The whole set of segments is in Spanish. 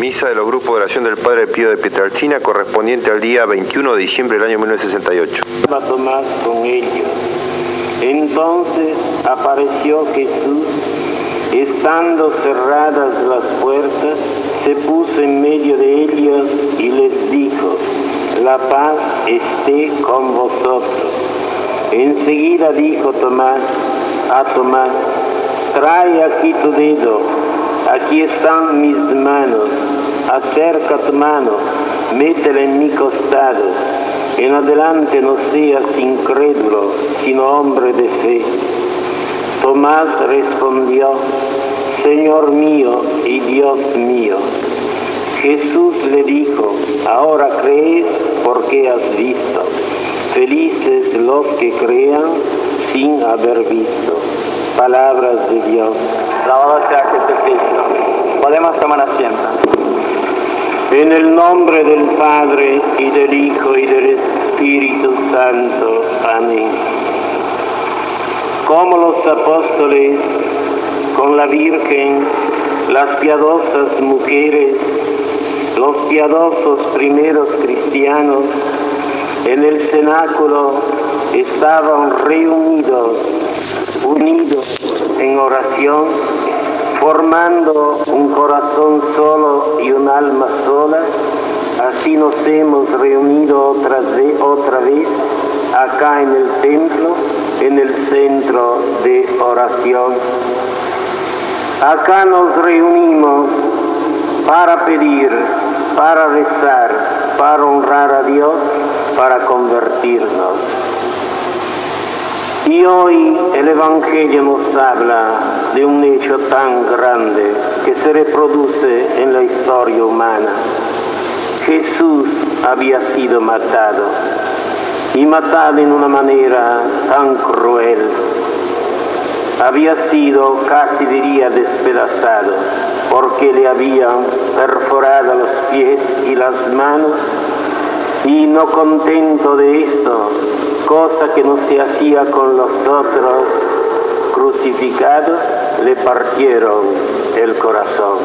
Misa de los grupos de oración del Padre Pío de Pietrelcina, correspondiente al día 21 de diciembre del año 1968. Tomás con ellos. Entonces apareció Jesús, estando cerradas las puertas, se puso en medio de ellos y les dijo: la paz esté con vosotros. Enseguida dijo a Tomás: trae aquí tu dedo, aquí están mis manos, acerca tu mano, métela en mi costado. En adelante no seas incrédulo, sino hombre de fe. Tomás respondió: Señor mío y Dios mío. Jesús le dijo: ahora crees porque has visto. Felices los que crean sin haber visto. Palabras de Dios. Alabado sea Jesucristo. Podemos tomar asiento. En el nombre del Padre, y del Hijo, y del Espíritu Santo. Amén. Como los apóstoles, con la Virgen, las piadosas mujeres, los piadosos primeros cristianos, en el cenáculo estaban reunidos, unidos en oración, formando un corazón solo y un alma sola. Así nos hemos reunido otra vez acá en el templo, en el centro de oración. Acá nos reunimos para pedir, para rezar, para honrar a Dios, para convertirnos. Y hoy el Evangelio nos habla de un hecho tan grande que se reproduce en la historia humana. Jesús había sido matado, y matado en una manera tan cruel. Había sido, casi diría, despedazado, porque le habían perforado los pies y las manos, y no contento de esto, cosa que no se hacía con los otros crucificados, le partieron el corazón.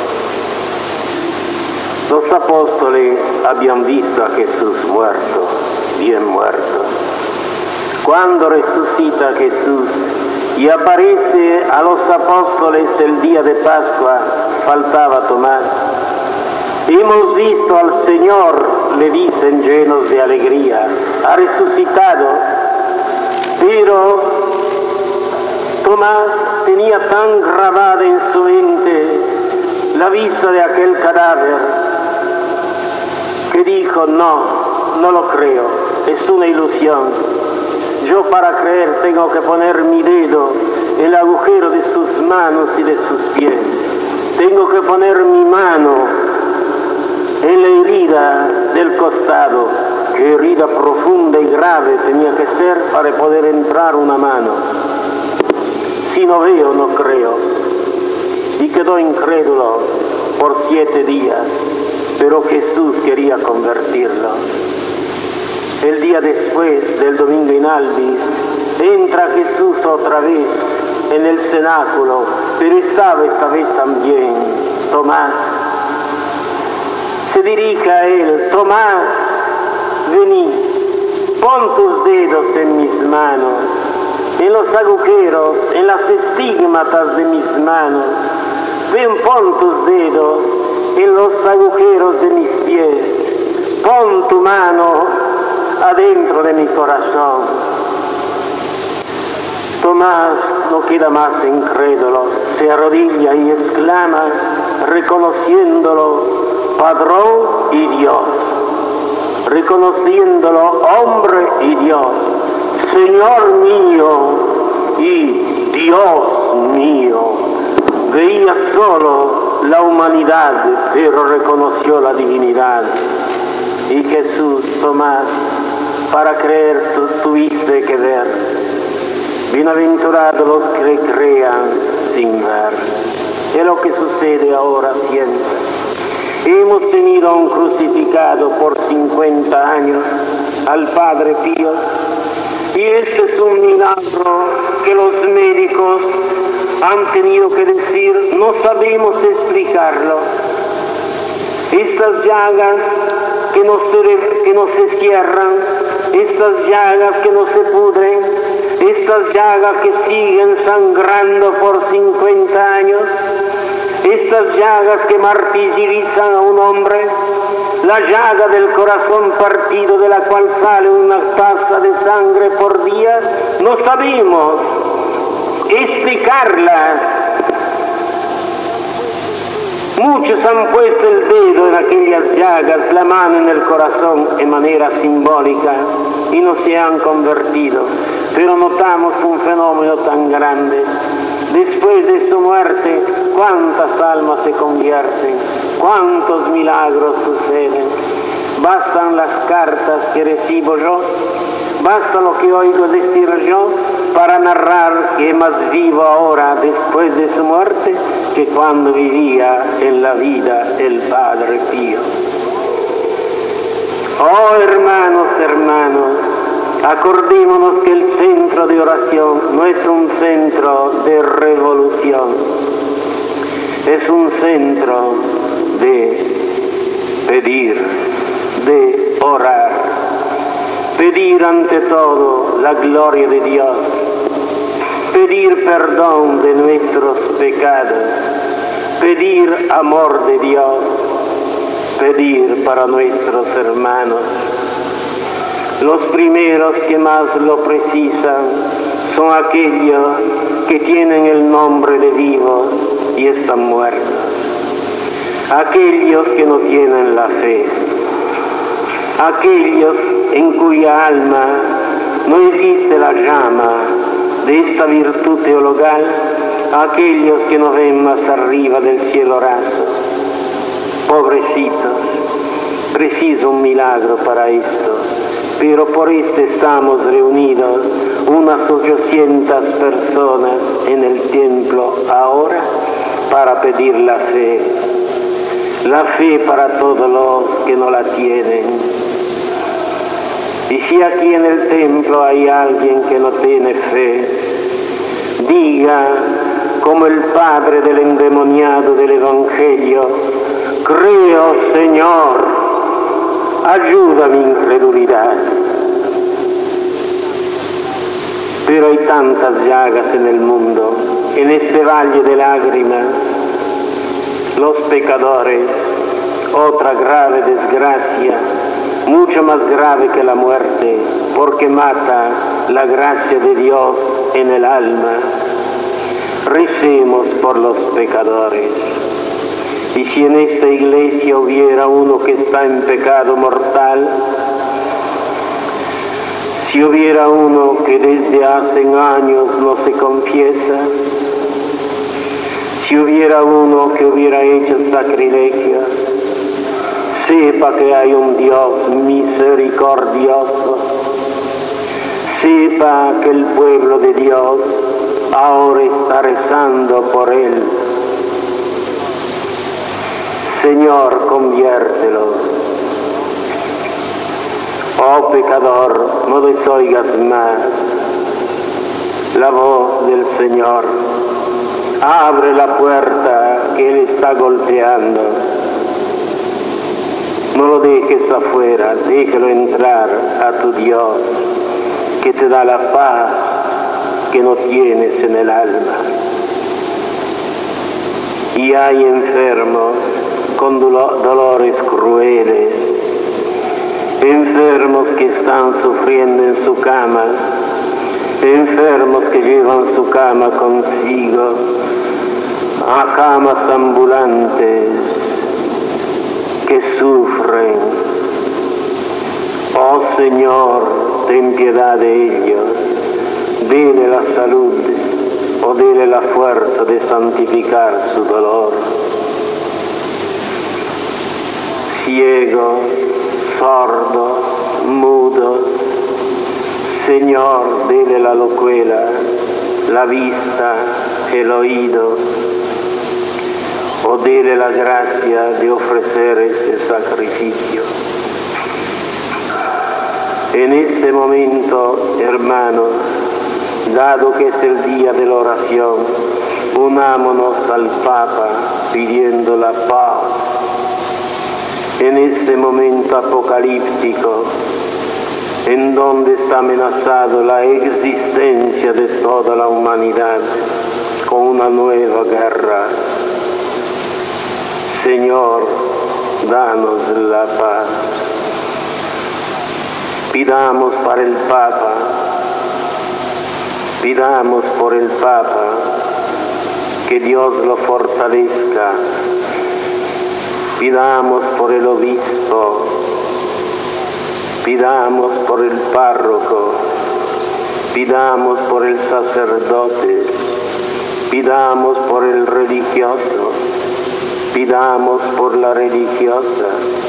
Los apóstoles habían visto a Jesús muerto, bien muerto. Cuando resucita Jesús y aparece a los apóstoles el día de Pascua, faltaba Tomás. Hemos visto al Señor, le dicen llenos de alegría, ha resucitado. Pero Tomás tenía tan grabada en su mente la vista de aquel cadáver que dijo: no lo creo, es una ilusión. Yo para creer tengo que poner mi dedo en el agujero de sus manos y de sus pies. Tengo que poner mi mano en la herida del costado, que herida profunda y grave tenía que ser para poder entrar una mano. Si no veo, no creo. Y quedó incrédulo por 7 días, pero Jesús quería convertirlo. El día después del domingo in Albis, entra Jesús otra vez en el cenáculo, pero estaba esta vez también Tomás. Se dirige a él: Tomás, vení, pon tus dedos en mis manos, en los agujeros, en las estigmatas de mis manos. Ven, pon tus dedos en los agujeros de mis pies. Pon tu mano adentro de mi corazón. Tomás no queda más incrédulo, se arrodilla y exclama, reconociéndolo Padrón y Dios, reconociéndolo hombre y Dios, Señor mío y Dios mío. Veía solo la humanidad, pero reconoció la divinidad. Y Jesús: Tomás, para creer tuviste que ver. Bienaventurados los que crean sin ver. Es lo que sucede ahora siempre. Hemos tenido a un crucificado por 50 años, al Padre Pío, y este es un milagro que los médicos han tenido que decir: no sabemos explicarlo. Estas llagas que no se cierran, estas llagas que no se pudren, estas llagas que siguen sangrando por 50 años, estas llagas que martirizan a un hombre, la llaga del corazón partido de la cual sale una taza de sangre por día, no sabemos explicarlas. Muchos han puesto el dedo en aquellas llagas, la mano en el corazón en manera simbólica y no se han convertido. Pero notamos un fenómeno tan grande. Después de su muerte, cuántas almas se convierten, cuántos milagros suceden. Bastan las cartas que recibo yo, basta lo que oigo decir yo para narrar que es más vivo ahora después de su muerte que cuando vivía en la vida el Padre Pío. Oh hermanos, acordémonos que el centro de oración no es un centro de revolución, es un centro de pedir, de orar, pedir ante todo la gloria de Dios, pedir perdón de nuestros pecados, pedir amor de Dios, pedir para nuestros hermanos. Los primeros que más lo precisan son aquellos que tienen el nombre de vivos y están muertos, aquellos que no tienen la fe, aquellos en cuya alma no existe la llama de esta virtud teologal, aquellos que no ven más arriba del cielo raso. Pobrecitos, preciso un milagro para esto, pero por esto estamos reunidos unas 800 personas en el templo ahora para pedir la fe para todos los que no la tienen. Y si aquí en el templo hay alguien que no tiene fe, diga como el padre del endemoniado del Evangelio: creo, Señor, ayuda mi incredulidad. Pero hay tantas llagas en el mundo, en este valle de lágrimas. Los pecadores, otra grave desgracia, mucho más grave que la muerte, porque mata la gracia de Dios en el alma. Recemos por los pecadores. Y si en esta iglesia hubiera uno que está en pecado mortal, si hubiera uno que desde hace años no se confiesa, si hubiera uno que hubiera hecho sacrilegio, sepa que hay un Dios misericordioso, sepa que el pueblo de Dios ahora está rezando por él. Señor, conviértelo. Oh pecador, no desoigas más la voz del Señor. Abre la puerta que Él está golpeando. No lo dejes afuera, déjalo entrar a tu Dios, que te da la paz que no tienes en el alma. Y hay enfermos con dolores crueles, enfermos que están sufriendo en su cama, enfermos que llevan su cama consigo, a camas ambulantes que sufren. Oh Señor, ten piedad de ellos, dele la salud o dele la fuerza de santificar su dolor. Ciegos, sordos, mudos, Señor, dele la locuela, la vista, el oído, o dele la gracia de ofrecer este sacrificio. En este momento, hermanos, dado que es el día de la oración, unámonos al Papa pidiendo la paz. este momento apocalíptico, en donde está amenazado la existencia de toda la humanidad con una nueva guerra. Señor, danos la paz. Pidamos para el Papa, pidamos por el Papa, que Dios lo fortalezca. Pidamos por el obispo, pidamos por el párroco, pidamos por el sacerdote, pidamos por el religioso, pidamos por la religiosa,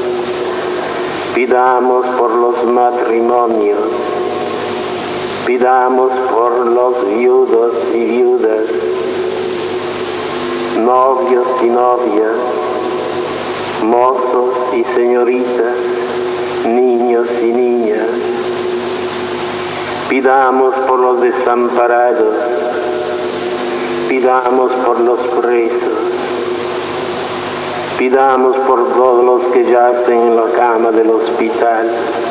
pidamos por los matrimonios, pidamos por los viudos y viudas, novios y novias, mozos y señoritas, niños y niñas. Pidamos por los desamparados, pidamos por los presos, pidamos por todos los que yacen en la cama del hospital.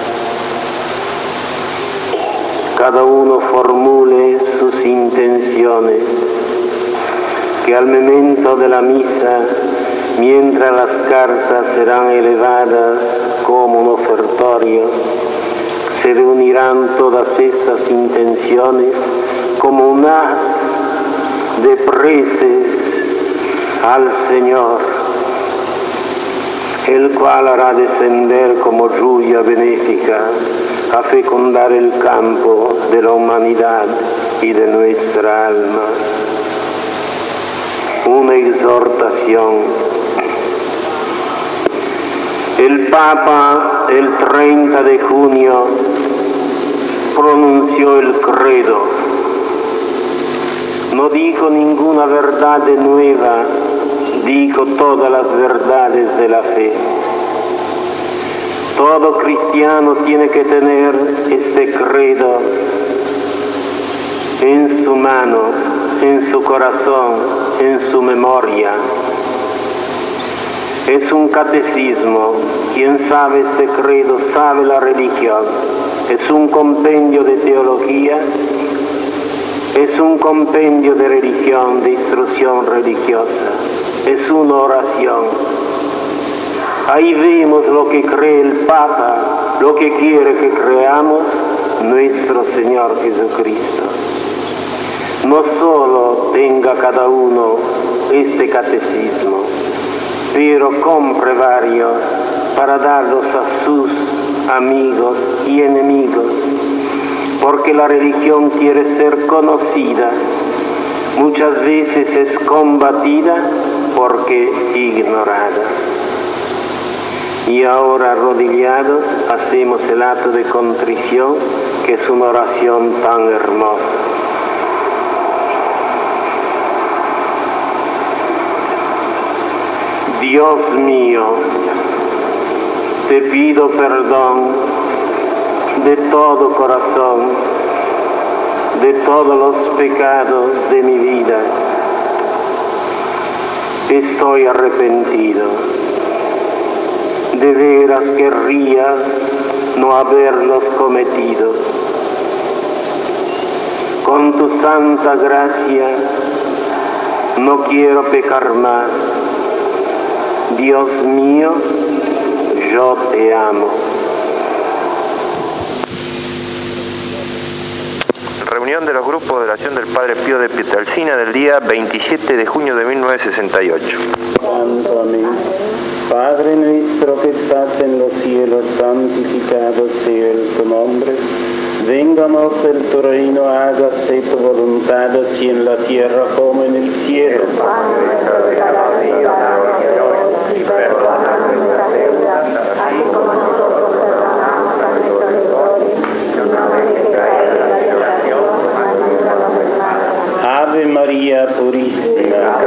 Cada uno formule sus intenciones, que al momento de la misa, mientras las cartas serán elevadas como un ofertorio, se reunirán todas estas intenciones como un haz de preces al Señor, el cual hará descender como lluvia benéfica a fecundar el campo de la humanidad y de nuestra alma. Una exhortación. El Papa, el 30 de junio, pronunció el credo. No dijo ninguna verdad nueva, dijo todas las verdades de la fe. Todo cristiano tiene que tener este credo en su mano, en su corazón, en su memoria. Es un catecismo. Quien sabe este credo sabe la religión. Es un compendio de teología, es un compendio de religión, de instrucción religiosa. Es una oración. Ahí vemos lo que cree el Papa, lo que quiere que creamos nuestro Señor Jesucristo. No solo tenga cada uno este catecismo, pero compre varios para darlos a sus amigos y enemigos, porque la religión quiere ser conocida, muchas veces es combatida porque ignorada. Y ahora, arrodillados, hacemos el acto de contrición, que es una oración tan hermosa. Dios mío, te pido perdón de todo corazón, de todos los pecados de mi vida. Estoy arrepentido. De veras querría no haberlos cometido. Con tu santa gracia no quiero pecar más. Dios mío, yo te amo. Reunión de los grupos de oración del Padre Pío de Pietrelcina del día 27 de junio de 1968. Santo amén. Padre nuestro que estás en los cielos, santificado sea tu nombre. Vénganos el tu reino, hágase tu voluntad, así en la tierra como en el cielo. El pan nuestro de cada día, danos hoy, y perdona nuestras deudas, así como nosotros perdonamos a nuestros deudores, no nos dejes caer en la tentación, mas líbranos del mal. Ave María Purísima.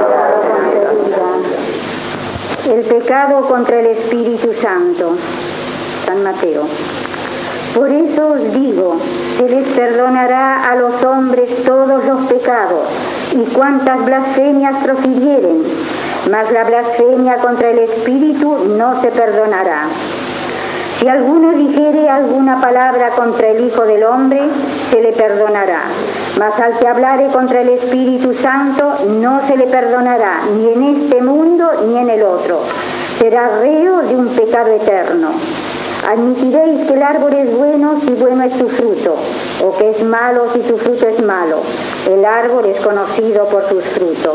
El pecado contra el Espíritu Santo. San Mateo. Por eso os digo, se les perdonará a los hombres todos los pecados y cuantas blasfemias profirieren, mas la blasfemia contra el Espíritu no se perdonará. Si alguno dijere alguna palabra contra el Hijo del Hombre, se le perdonará. Mas al que hablare contra el Espíritu Santo, no se le perdonará, ni en este mundo ni en el otro. Será reo de un pecado eterno. Admitiréis que el árbol es bueno si bueno es su fruto, o que es malo si su fruto es malo. El árbol es conocido por sus frutos.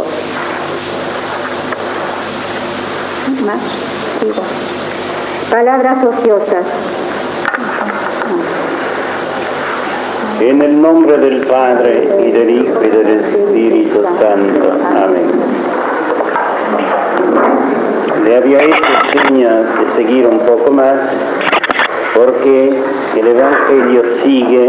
¿Más? Sigo. Palabras ociosas. En el nombre del Padre, y del Hijo, y del Espíritu Santo. Amén. Le había hecho señas de seguir un poco más, porque el Evangelio sigue.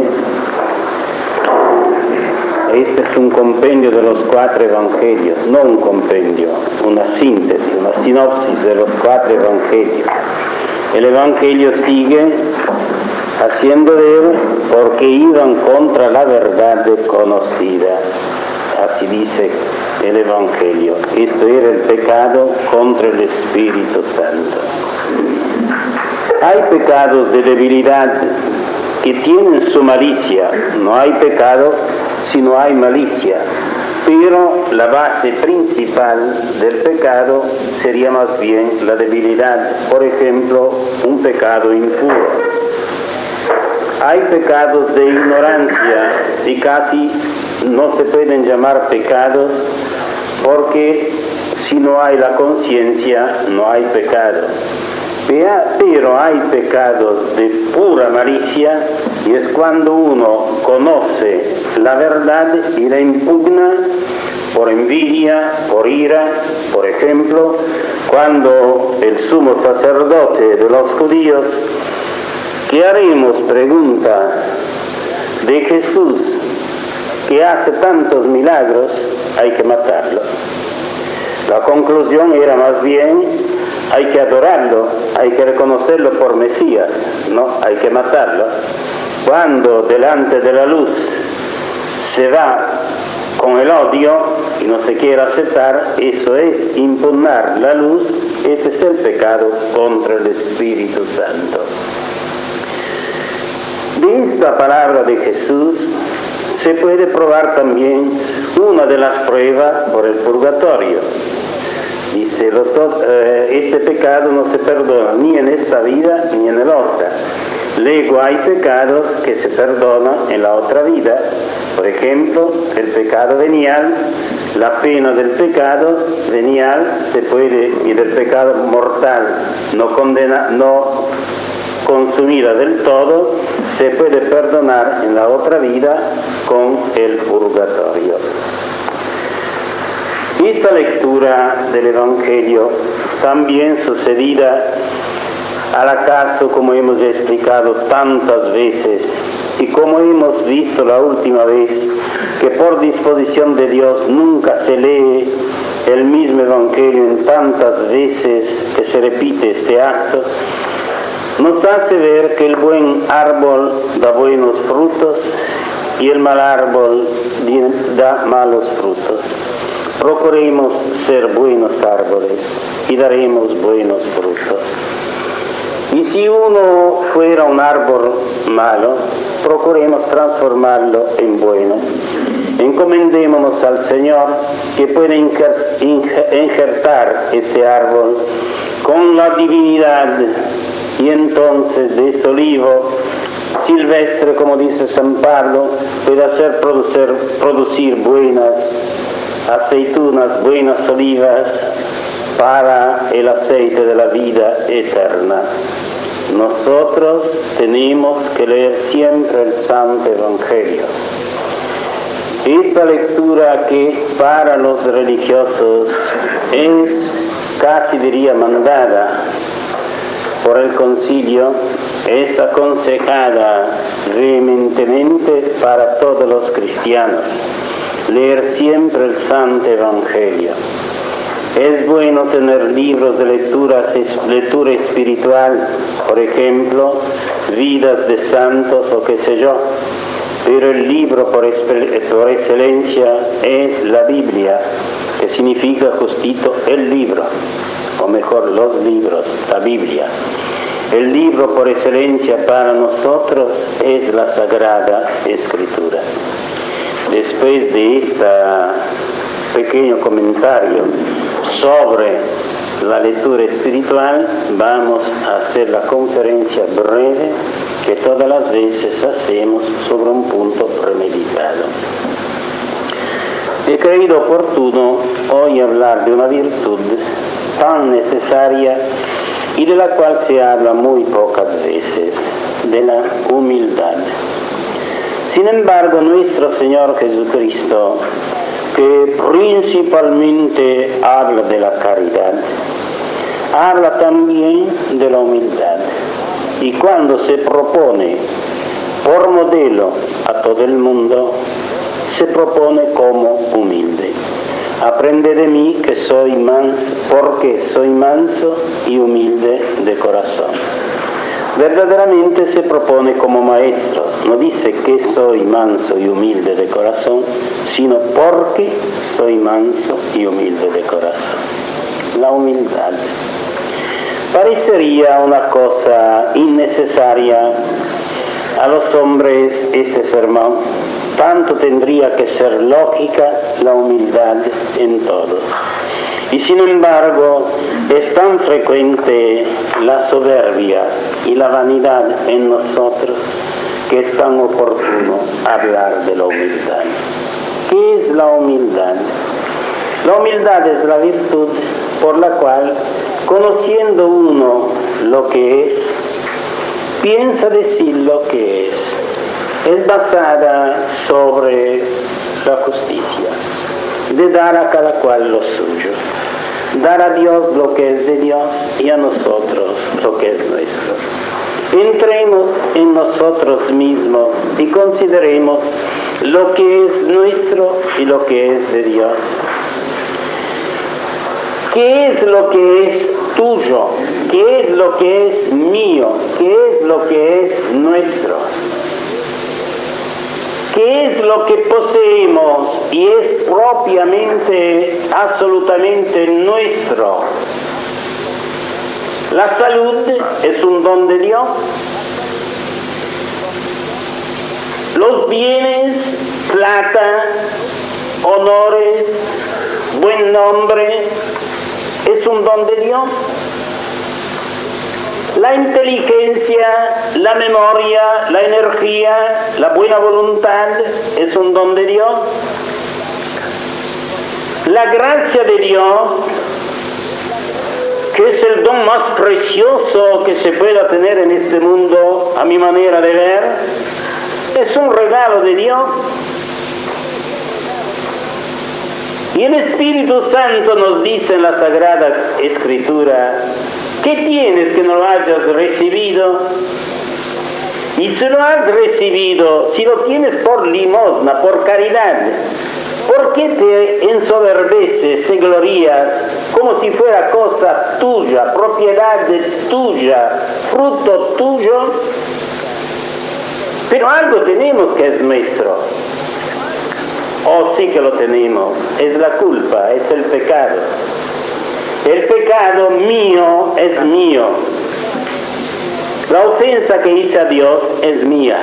Este es un compendio de los 4 Evangelios, no un compendio, una síntesis, una sinopsis de los 4 Evangelios. El Evangelio sigue haciendo de él porque iban contra la verdad conocida. Así dice el Evangelio. Esto era el pecado contra el Espíritu Santo. Hay pecados de debilidad que tienen su malicia. No hay pecado si no hay malicia. Pero la base principal del pecado sería más bien la debilidad. Por ejemplo, un pecado impuro. Hay pecados de ignorancia y casi no se pueden llamar pecados porque si no hay la conciencia no hay pecado. Pero hay pecados de pura malicia y es cuando uno conoce la verdad y la impugna por envidia, por ira. Por ejemplo, cuando el sumo sacerdote de los judíos, ¿qué haremos?, pregunta, de Jesús, que hace tantos milagros, hay que matarlo. La conclusión era más bien, hay que adorarlo, hay que reconocerlo por Mesías, no, hay que matarlo. Cuando delante de la luz se va con el odio y no se quiere aceptar, eso es impugnar la luz. Este es el pecado contra el Espíritu Santo. De esta palabra de Jesús se puede probar también una de las pruebas por el purgatorio. Dice, este pecado no se perdona ni en esta vida ni en la otra. Luego hay pecados que se perdonan en la otra vida. Por ejemplo, el pecado venial, la pena del pecado venial se puede, y del pecado mortal no consumida del todo, se puede perdonar en la otra vida con el purgatorio. Esta lectura del Evangelio, también sucedida al acaso, como hemos explicado tantas veces, y como hemos visto la última vez, que por disposición de Dios nunca se lee el mismo Evangelio en tantas veces que se repite este acto, nos hace ver que el buen árbol da buenos frutos y el mal árbol da malos frutos. Procuremos ser buenos árboles y daremos buenos frutos. Y si uno fuera un árbol malo, procuremos transformarlo en bueno. Encomendémonos al Señor, que puede injertar este árbol con la divinidad, y entonces de este olivo silvestre, como dice San Pablo, puede hacer producir buenas aceitunas, buenas olivas para el aceite de la vida eterna. Nosotros tenemos que leer siempre el Santo Evangelio. Esta lectura, que para los religiosos es casi diría mandada por el concilio, es aconsejada vehementemente para todos los cristianos. Leer siempre el Santo Evangelio. Es bueno tener libros de lectura espiritual, por ejemplo, vidas de santos o qué sé yo, pero el libro por excelencia es la Biblia, que significa justito el libro, o mejor los libros, la Biblia. El libro por excelencia para nosotros es la Sagrada Escritura. Después de este pequeño comentario sobre la lectura espiritual, vamos a hacer la conferencia breve que todas las veces hacemos sobre un punto premeditado. He creído oportuno hoy hablar de una virtud tan necesaria y de la cual se habla muy pocas veces, de la humildad. Sin embargo, nuestro Señor Jesucristo, que principalmente habla de la caridad, habla también de la humildad. Y cuando se propone por modelo a todo el mundo, se propone como humilde. Aprende de mí que soy manso, porque soy manso y humilde de corazón. Verdaderamente se propone como maestro, no dice que soy manso y humilde de corazón, sino porque soy manso y humilde de corazón. La humildad. Parecería una cosa innecesaria a los hombres este sermón, tanto tendría que ser lógica la humildad en todo. Y sin embargo, es tan frecuente la soberbia y la vanidad en nosotros que es tan oportuno hablar de la humildad. ¿Qué es la humildad? La humildad es la virtud por la cual, conociendo uno lo que es, piensa decir lo que es. Es basada sobre la justicia, de dar a cada cual lo suyo, dar a Dios lo que es de Dios y a nosotros lo que es nuestro. Entremos en nosotros mismos y consideremos lo que es nuestro y lo que es de Dios. ¿Qué es lo que es tuyo? ¿Qué es lo que es mío? ¿Qué es lo que es nuestro? ¿Qué es lo que poseemos y es propiamente, absolutamente nuestro? La salud es un don de Dios. Los bienes, plata, honores, buen nombre, es un don de Dios. La inteligencia, la memoria, la energía, la buena voluntad es un don de Dios. La gracia de Dios, que es el don más precioso que se pueda tener en este mundo, a mi manera de ver, es un regalo de Dios. Y el Espíritu Santo nos dice en la Sagrada Escritura: ¿qué tienes que no lo hayas recibido? Y si lo has recibido, si lo tienes por limosna, por caridad, ¿por qué te ensoberbeces, te glorías como si fuera cosa tuya, propiedad tuya, fruto tuyo? Pero algo tenemos que es nuestro. Oh, sí que lo tenemos. Es la culpa, es el pecado. El pecado mío es mío. La ofensa que hice a Dios es mía.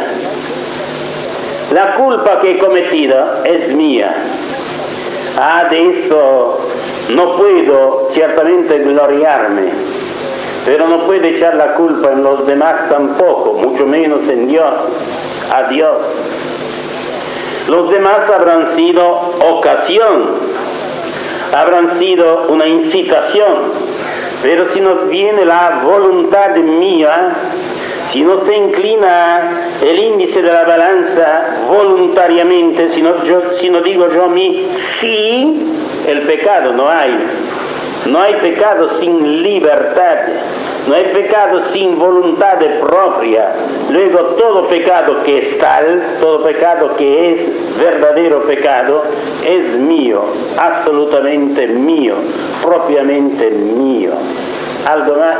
La culpa que he cometido es mía. De esto no puedo ciertamente gloriarme, pero no puedo echar la culpa en los demás tampoco, mucho menos en Dios, a Dios. Los demás habrán sido ocasión, habrán sido una incitación, pero si no viene la voluntad mía, si no se inclina el índice de la balanza voluntariamente, si no digo yo a mí sí, el pecado no hay. No hay pecado sin libertad, no hay pecado sin voluntad propia. Luego todo pecado que es tal, todo pecado que es verdadero pecado, es mío, absolutamente mío, propiamente mío. Algo más.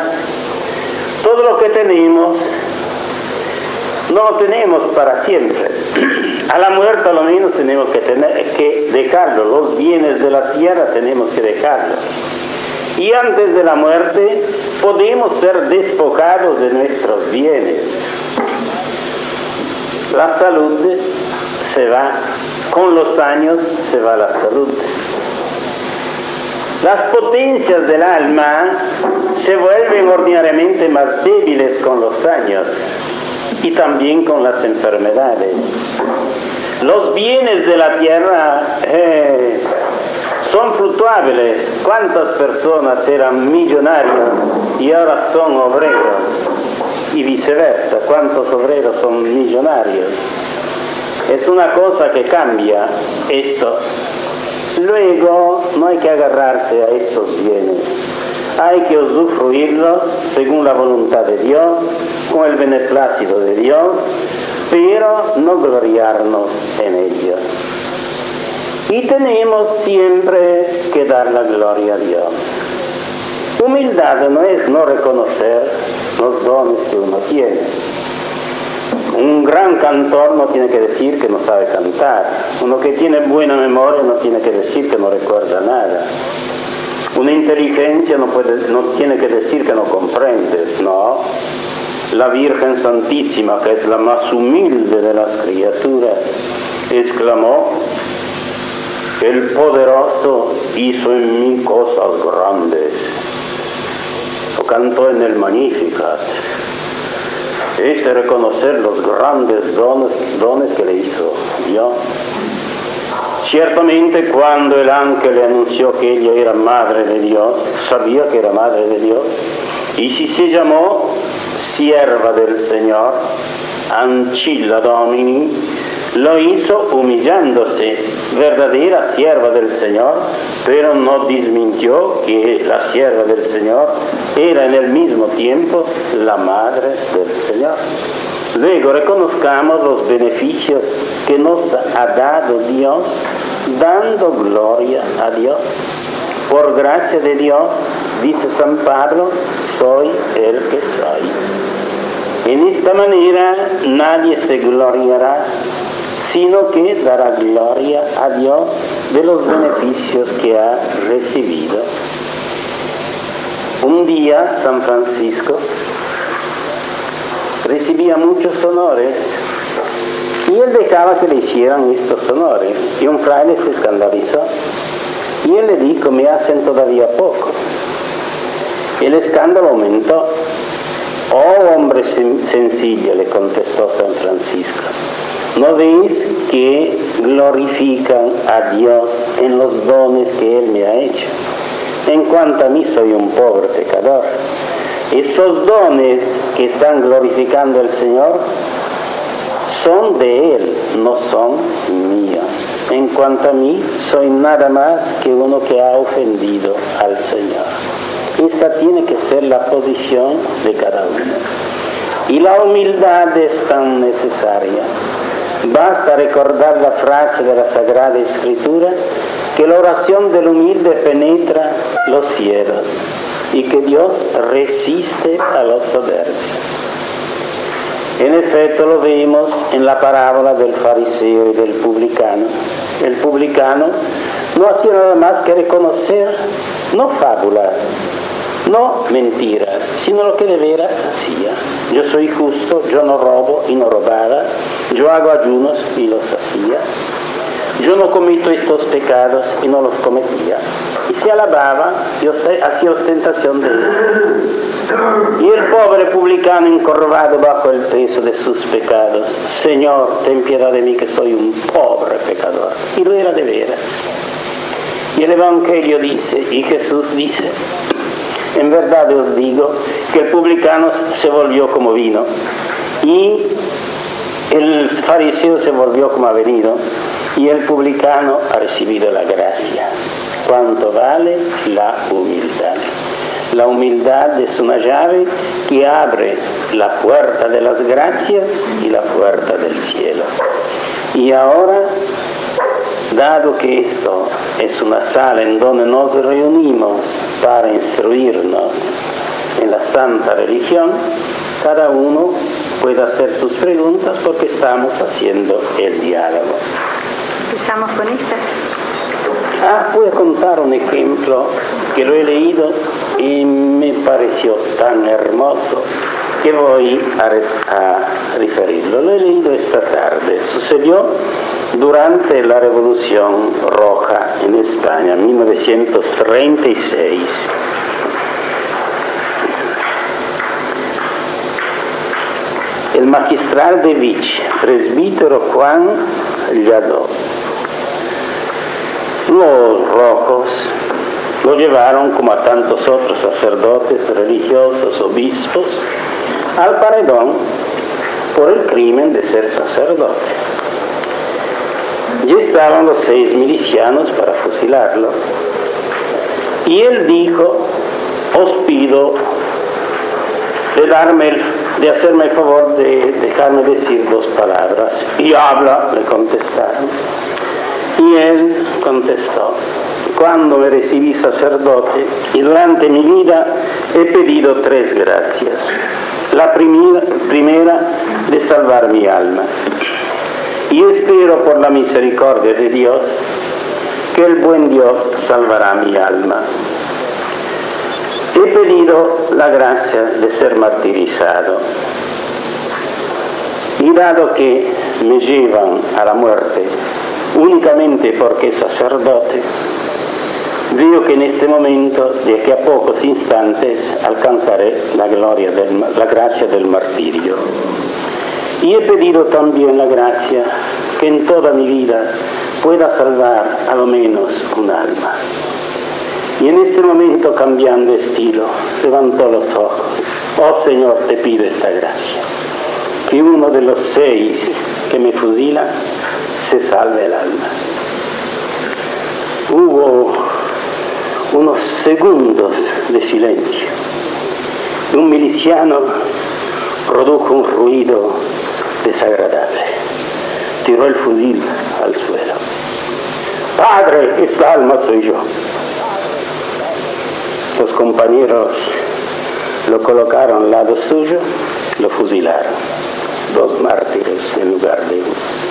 Todo lo que tenemos, no lo tenemos para siempre. A la muerte a lo menos tenemos que dejarlo, los bienes de la tierra tenemos que dejarlos. Y antes de la muerte podemos ser despojados de nuestros bienes. La salud se va, con los años se va la salud. Las potencias del alma se vuelven ordinariamente más débiles con los años y también con las enfermedades. Los bienes de la tierra son fluctuables. ¿Cuántas personas eran millonarios y ahora son obreros? Y viceversa, ¿cuántos obreros son millonarios? Es una cosa que cambia esto. Luego no hay que agarrarse a estos bienes. Hay que usufruirlos según la voluntad de Dios, con el beneplácito de Dios, pero no gloriarnos en ellos. Y tenemos siempre que dar la gloria a Dios. Humildad no es no reconocer los dones que uno tiene. Un gran cantor no tiene que decir que no sabe cantar. Uno que tiene buena memoria no tiene que decir que no recuerda nada. Una inteligencia no tiene que decir que no comprende. No. La Virgen Santísima, que es la más humilde de las criaturas, exclamó: el poderoso hizo en mí cosas grandes. Lo cantó en el Magnificat. Es de reconocer los grandes dones que le hizo Dios. Ciertamente cuando el ángel le anunció que ella era madre de Dios, sabía que era madre de Dios, y si se llamó sierva del Señor, Ancilla Domini, lo hizo humillándose, verdadera sierva del Señor, pero no desmintió que la sierva del Señor era en el mismo tiempo la madre del Señor. Luego reconozcamos los beneficios que nos ha dado Dios, dando gloria a Dios. Por gracia de Dios, dice San Pablo, soy el que soy. En esta manera nadie se gloriará, sino que dará gloria a Dios de los beneficios que ha recibido. Un día San Francisco recibía muchos honores y él dejaba que le hicieran estos honores, y un fraile se escandalizó y él le dijo: me hacen todavía poco. El escándalo aumentó. Oh hombre sencillo, le contestó San Francisco, ¿no veis que glorifican a Dios en los dones que Él me ha hecho? En cuanto a mí, soy un pobre pecador. Esos dones que están glorificando al Señor son de Él, no son míos. En cuanto a mí, soy nada más que uno que ha ofendido al Señor. Esta tiene que ser la posición de cada uno. Y la humildad es tan necesaria. Basta recordar la frase de la Sagrada Escritura, que la oración del humilde penetra los cielos y que Dios resiste a los soberbios. En efecto, lo vimos en la parábola del fariseo y del publicano. El publicano no hacía nada más que reconocer, no fábulas, no mentiras, sino lo que de veras hacía. Yo soy justo, yo no robo y no robaba, yo hago ayunos y los hacía, yo no cometo estos pecados y no los cometía. Y se alababa y hacía ostentación de esto. Y el pobre publicano, encorvado bajo el peso de sus pecados: Señor, ten piedad de mí que soy un pobre pecador. Y lo era de veras. Y el Evangelio dice, y Jesús dice: en verdad os digo que el publicano se volvió como vino y el fariseo se volvió como ha venido, y el publicano ha recibido la gracia. ¿Cuánto vale la humildad? La humildad es una llave que abre la puerta de las gracias y la puerta del cielo. Y ahora, dado que esto es una sala en donde nos reunimos para instruirnos en la santa religión, cada uno pueda hacer sus preguntas porque estamos haciendo el diálogo. Empezamos con esta. Voy a contar un ejemplo que lo he leído y me pareció tan hermoso que voy a referirlo. Lo he leído esta tarde. Sucedió durante la Revolución Roja en España, en 1936. El magistral de Vich, presbítero Juan Lladó. Los rojos lo llevaron, como a tantos otros sacerdotes, religiosos, obispos, al paredón por el crimen de ser sacerdote. Ya estaban los 6 milicianos para fusilarlo, y él dijo: os pido de hacerme el favor de dejarme decir 2 palabras. Y habla, le contestaron. Y él contestó: cuando me recibí sacerdote y durante mi vida he pedido 3 gracias. La primera, de salvar mi alma. Y espero por la misericordia de Dios que el buen Dios salvará mi alma. He pedido la gracia de ser martirizado. Y dado que me llevan a la muerte únicamente porque es sacerdote, veo que en este momento, de aquí a pocos instantes, alcanzaré la gracia del martirio. Y he pedido también la gracia que en toda mi vida pueda salvar a lo menos un alma. Y en este momento, cambiando estilo, levantó los ojos. Oh Señor, te pido esta gracia, que uno de los 6 que me fusilan se salve el alma. Hubo unos segundos de silencio. Un miliciano produjo un ruido desagradable. Tiró el fusil al suelo. Padre, esta alma soy yo. Los compañeros lo colocaron al lado suyo, lo fusilaron. 2 mártires en lugar de 1.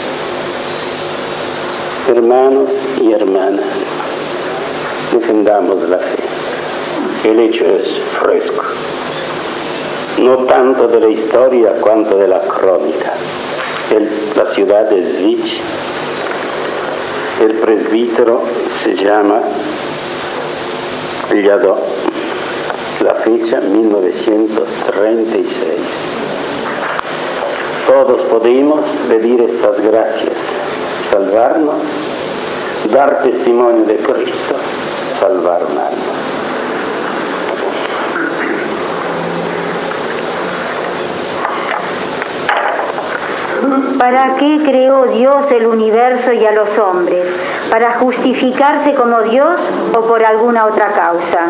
Hermanos y hermanas, defendamos la fe. El hecho es fresco, no tanto de la historia cuanto de la crónica. La ciudad de Vich, el presbítero se llama Lladó, la fecha 1936. Todos podemos pedir estas gracias: salvarnos, dar testimonio de Cristo, salvar un alma. ¿Para qué creó Dios el universo y a los hombres? ¿Para justificarse como Dios o por alguna otra causa?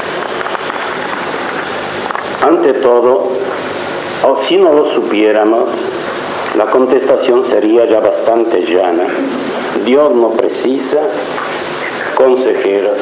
Ante todo, o si no lo supiéramos, la contestación sería ya bastante llana. Dios no precisa consejeros.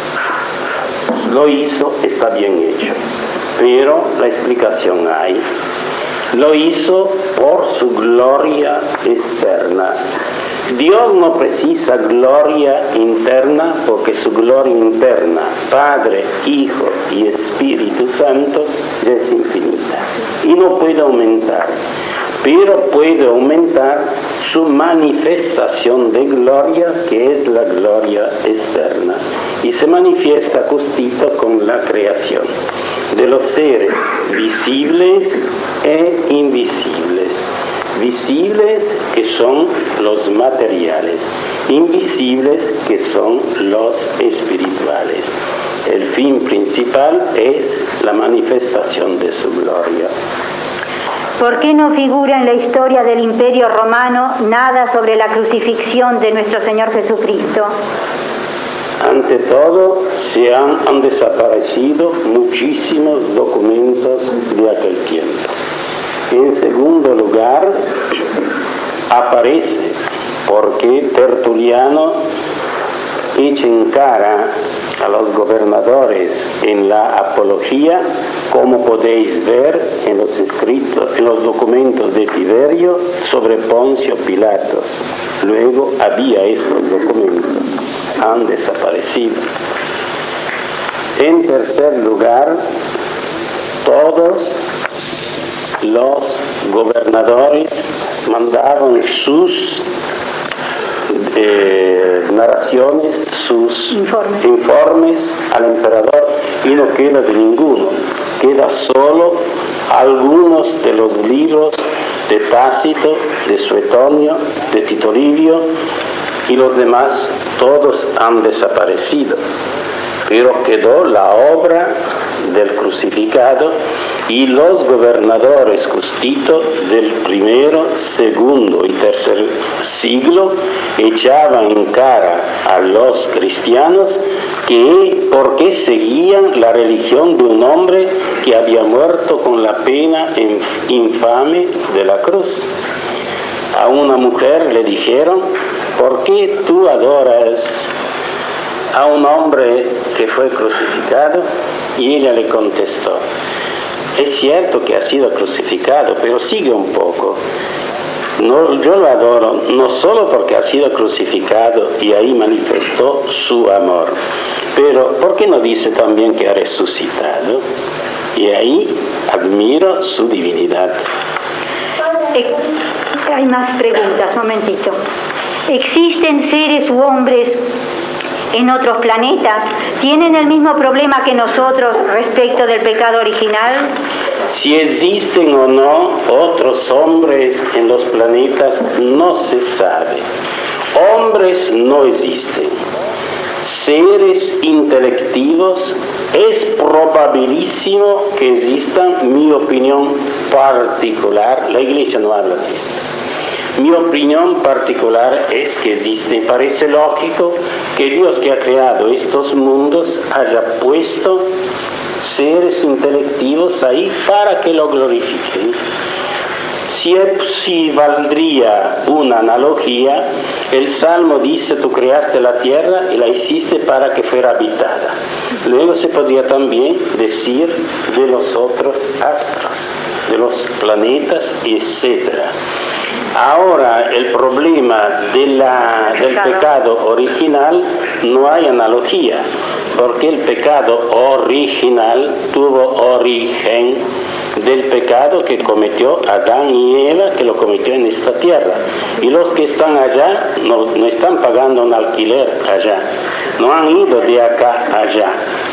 Lo hizo, está bien hecho. Pero la explicación hay. Lo hizo por su gloria externa. Dios no precisa gloria interna porque su gloria interna, Padre, Hijo y Espíritu Santo, ya es infinita y no puede aumentar, pero puede aumentar su manifestación de gloria, que es la gloria externa, y se manifiesta justito con la creación de los seres visibles e invisibles. Visibles, que son los materiales; invisibles, que son los espirituales. El fin principal es la manifestación de su gloria. ¿Por qué no figura en la historia del Imperio Romano nada sobre la crucifixión de nuestro Señor Jesucristo? Ante todo, han desaparecido muchísimos documentos de aquel tiempo. En segundo lugar, aparece porque Tertuliano echa en cara a los gobernadores en la apología, como podéis ver en los escritos, en los documentos de Tiberio sobre Poncio Pilatos. Luego había estos documentos, han desaparecido. En tercer lugar, todos los gobernadores mandaban sus narraciones, sus informes al emperador, y no queda de ninguno, queda solo algunos de los libros de Tácito, de Suetonio, de Tito Livio, y los demás todos han desaparecido. Pero quedó la obra del crucificado, y los gobernadores Justito del primero, segundo y tercer siglo echaban en cara a los cristianos que porque seguían la religión de un hombre que había muerto con la pena infame de la cruz. A una mujer le dijeron: ¿por qué tú adoras a un hombre que fue crucificado? Y ella le contestó: es cierto que ha sido crucificado, pero sigue un poco. No, yo lo adoro no solo porque ha sido crucificado y ahí manifestó su amor, pero ¿por qué no dice también que ha resucitado? Y ahí admiro su divinidad. Hay más preguntas, un momentito. ¿Existen seres u hombres en otros planetas? ¿Tienen el mismo problema que nosotros respecto del pecado original? Si existen o no otros hombres en los planetas no se sabe. Hombres no existen. Seres intelectivos es probabilísimo que existan. Mi opinión particular, la Iglesia no habla de esto. Mi opinión particular es que existe. Parece lógico que Dios, que ha creado estos mundos, haya puesto seres intelectivos ahí para que lo glorifiquen. Si valdría una analogía, el Salmo dice: tú creaste la tierra y la hiciste para que fuera habitada. Luego se podría también decir de los otros astros, de los planetas, etc. Ahora, el problema del pecado original, no hay analogía, porque el pecado original tuvo origen del pecado que cometió Adán y Eva, que lo cometió en esta tierra. Y los que están allá no están pagando un alquiler allá, no han ido de acá allá,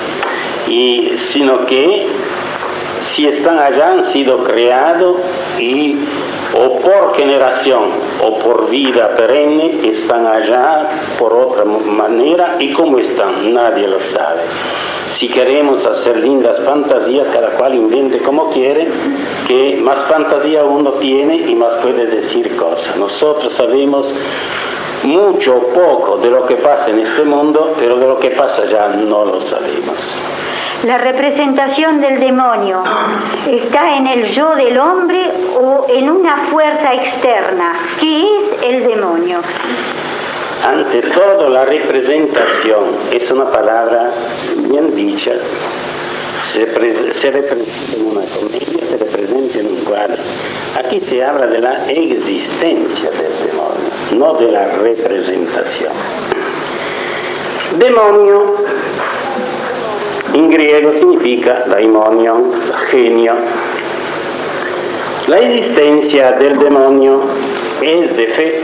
sino que si están allá han sido creados y o por generación o por vida perenne están allá por otra manera. ¿Y cómo están? Nadie lo sabe. Si queremos hacer lindas fantasías, cada cual invente como quiere, que más fantasía uno tiene y más puede decir cosas. Nosotros sabemos mucho o poco de lo que pasa en este mundo, pero de lo que pasa allá no lo sabemos. ¿La representación del demonio está en el yo del hombre o en una fuerza externa? ¿Qué es el demonio? Ante todo, la representación es una palabra bien dicha. Se representa en una comedia, se representa en un cuadro. Aquí se habla de la existencia del demonio, no de la representación. Demonio en griego significa daimonion, genio. La existencia del demonio es de fe.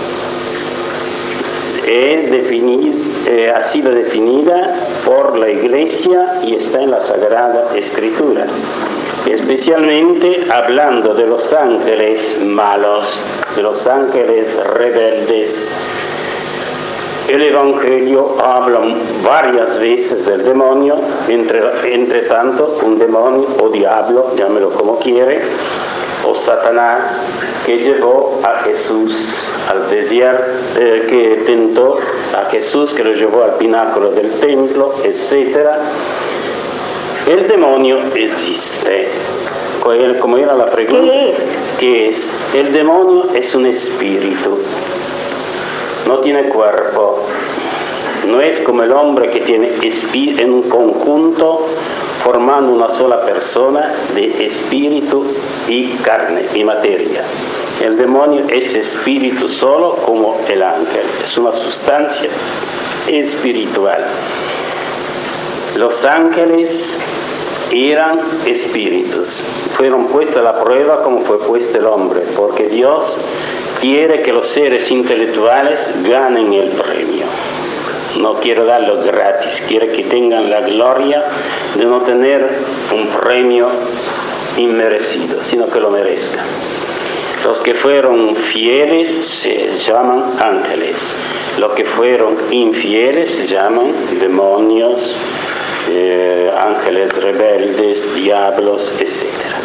Ha sido definida por la Iglesia y está en la Sagrada Escritura, especialmente hablando de los ángeles malos, de los ángeles rebeldes. El Evangelio habla varias veces del demonio, entre tanto un demonio o diablo, llámelo como quiere, o Satanás, que llevó a Jesús al desierto, que tentó a Jesús, que lo llevó al pináculo del templo, etc. El demonio existe. Como era la pregunta, ¿qué es? El demonio es un espíritu. No tiene cuerpo, No es como el hombre que tiene en un conjunto, formando una sola persona de espíritu y carne y materia. El demonio es espíritu solo como el ángel, es una sustancia espiritual. Los ángeles eran espíritus, fueron puestos a la prueba como fue puesto el hombre, porque Dios quiere que los seres intelectuales ganen el premio. No quiere darlo gratis, quiere que tengan la gloria de no tener un premio inmerecido, sino que lo merezcan. Los que fueron fieles se llaman ángeles, los que fueron infieles se llaman demonios, ángeles rebeldes, diablos, etc.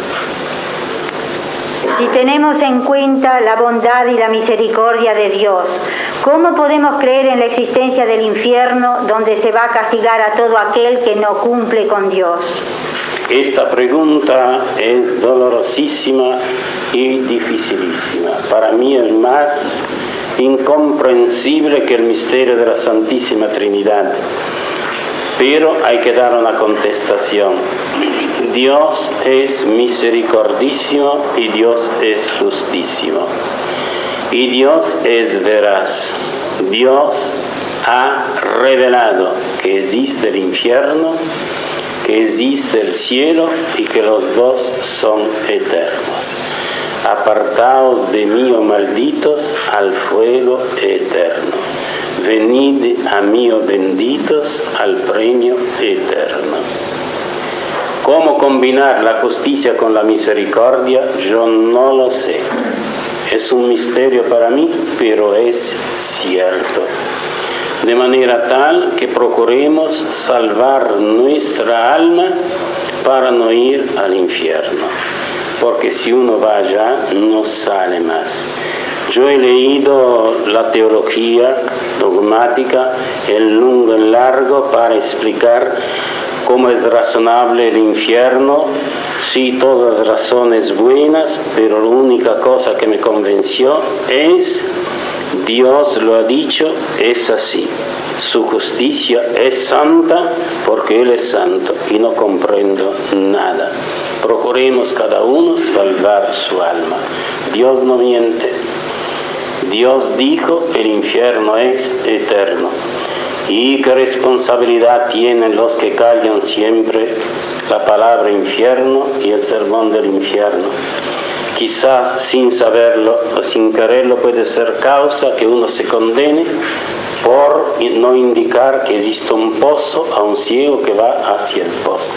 Si tenemos en cuenta la bondad y la misericordia de Dios, ¿cómo podemos creer en la existencia del infierno, donde se va a castigar a todo aquel que no cumple con Dios? Esta pregunta es dolorosísima y dificilísima. Para mí es más incomprensible que el misterio de la Santísima Trinidad. Pero hay que dar una contestación. Dios es misericordísimo y Dios es justísimo. Y Dios es veraz. Dios ha revelado que existe el infierno, que existe el cielo y que los dos son eternos. Apartaos de mí, oh malditos, al fuego eterno. Venid a mí, oh benditos, al premio eterno. ¿Cómo combinar la justicia con la misericordia? Yo no lo sé. Es un misterio para mí, pero es cierto. De manera tal que procuremos salvar nuestra alma para no ir al infierno. Porque si uno va allá, no sale más. Yo he leído la teología dogmática en lungo y en largo para explicar cómo es razonable el infierno. Sí, todas razones buenas, pero la única cosa que me convenció es Dios lo ha dicho, es así. Su justicia es santa porque Él es santo y no comprendo nada. Procuremos cada uno salvar su alma. Dios no miente. Dios dijo, el infierno es eterno. ¿Y qué responsabilidad tienen los que callan siempre la palabra infierno y el sermón del infierno? Quizás sin saberlo o sin quererlo puede ser causa que uno se condene por no indicar que existe un pozo a un ciego que va hacia el pozo.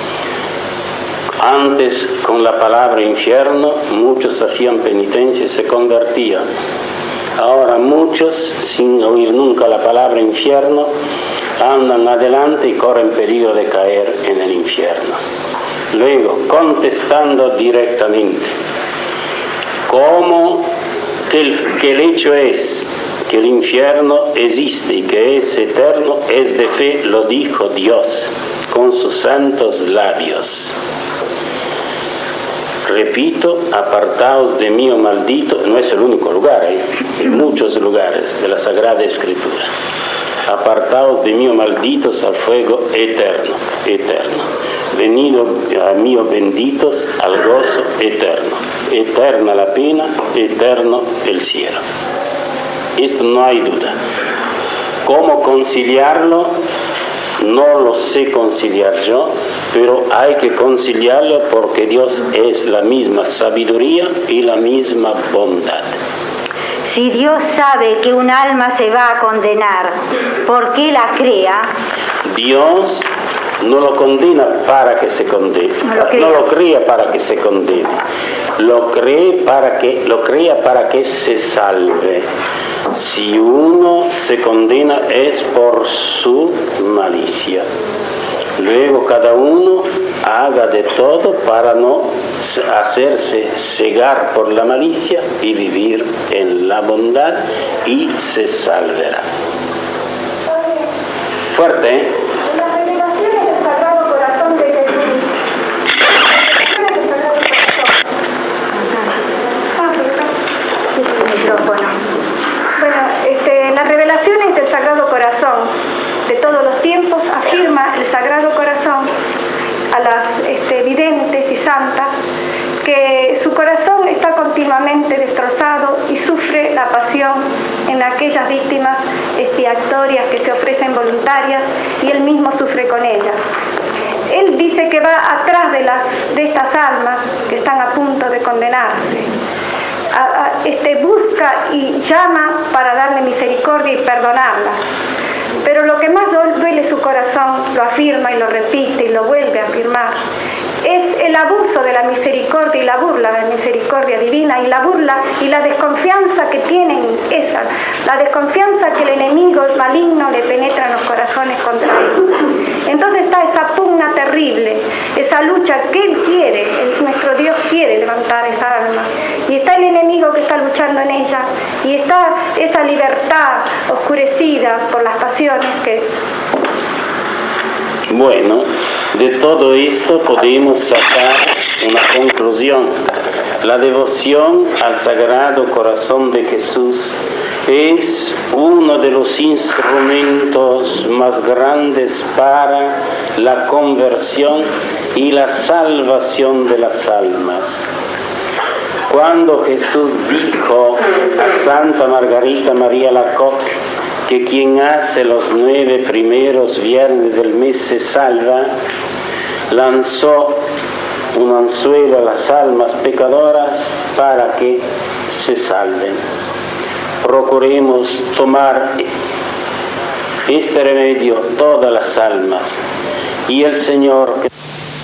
Antes, con la palabra infierno, muchos hacían penitencia y se convertían. Ahora muchos, sin oír nunca la palabra infierno, andan adelante y corren peligro de caer en el infierno. Luego, contestando directamente, como que el hecho es que el infierno existe y que es eterno, es de fe, lo dijo Dios con sus santos labios. Repito, apartaos de mí, oh maldito, no es el único lugar, en muchos lugares de la Sagrada Escritura. Apartaos de mí, oh malditos, al fuego eterno, eterno. Venid a mí, oh benditos, al gozo eterno. Eterna la pena, eterno el cielo. Esto no hay duda. ¿Cómo conciliarlo? No lo sé conciliar yo, pero hay que conciliarlo porque Dios es la misma sabiduría y la misma bondad. Si Dios sabe que un alma se va a condenar, ¿por qué la crea? Dios no lo condena para que se condene, no lo crea para que se condene, lo crea para que se salve. Si uno se condena es por su malicia. Luego cada uno haga de todo para no hacerse cegar por la malicia y vivir en la bondad y se salvará. Fuerte, ¿eh? Las revelaciones del Sagrado Corazón de Jesús. Bueno, las revelaciones del Sagrado Corazón continuamente destrozado y sufre la pasión en aquellas víctimas expiatorias que se ofrecen voluntarias y él mismo sufre con ellas. Él dice que va atrás de estas almas que están a punto de condenarse. Busca y llama para darle misericordia y perdonarlas. Pero lo que más duele su corazón, lo afirma y lo repite y lo vuelve a afirmar, es el abuso de la misericordia y la burla de la misericordia divina, y la burla y la desconfianza que tienen la desconfianza que el enemigo maligno le penetra en los corazones contra él. Entonces está esa pugna terrible, esa lucha que él quiere, nuestro Dios quiere levantar esa alma, y está el enemigo que está luchando en ella, y está esa libertad oscurecida por las pasiones que... Bueno, de todo esto podemos sacar una conclusión. La devoción al Sagrado Corazón de Jesús es uno de los instrumentos más grandes para la conversión y la salvación de las almas. Cuando Jesús dijo a Santa Margarita María Alacoque que quien hace los 9 primeros viernes del mes se salva, lanzó un anzuelo a las almas pecadoras para que se salven. Procuremos tomar este remedio todas las almas, y el Señor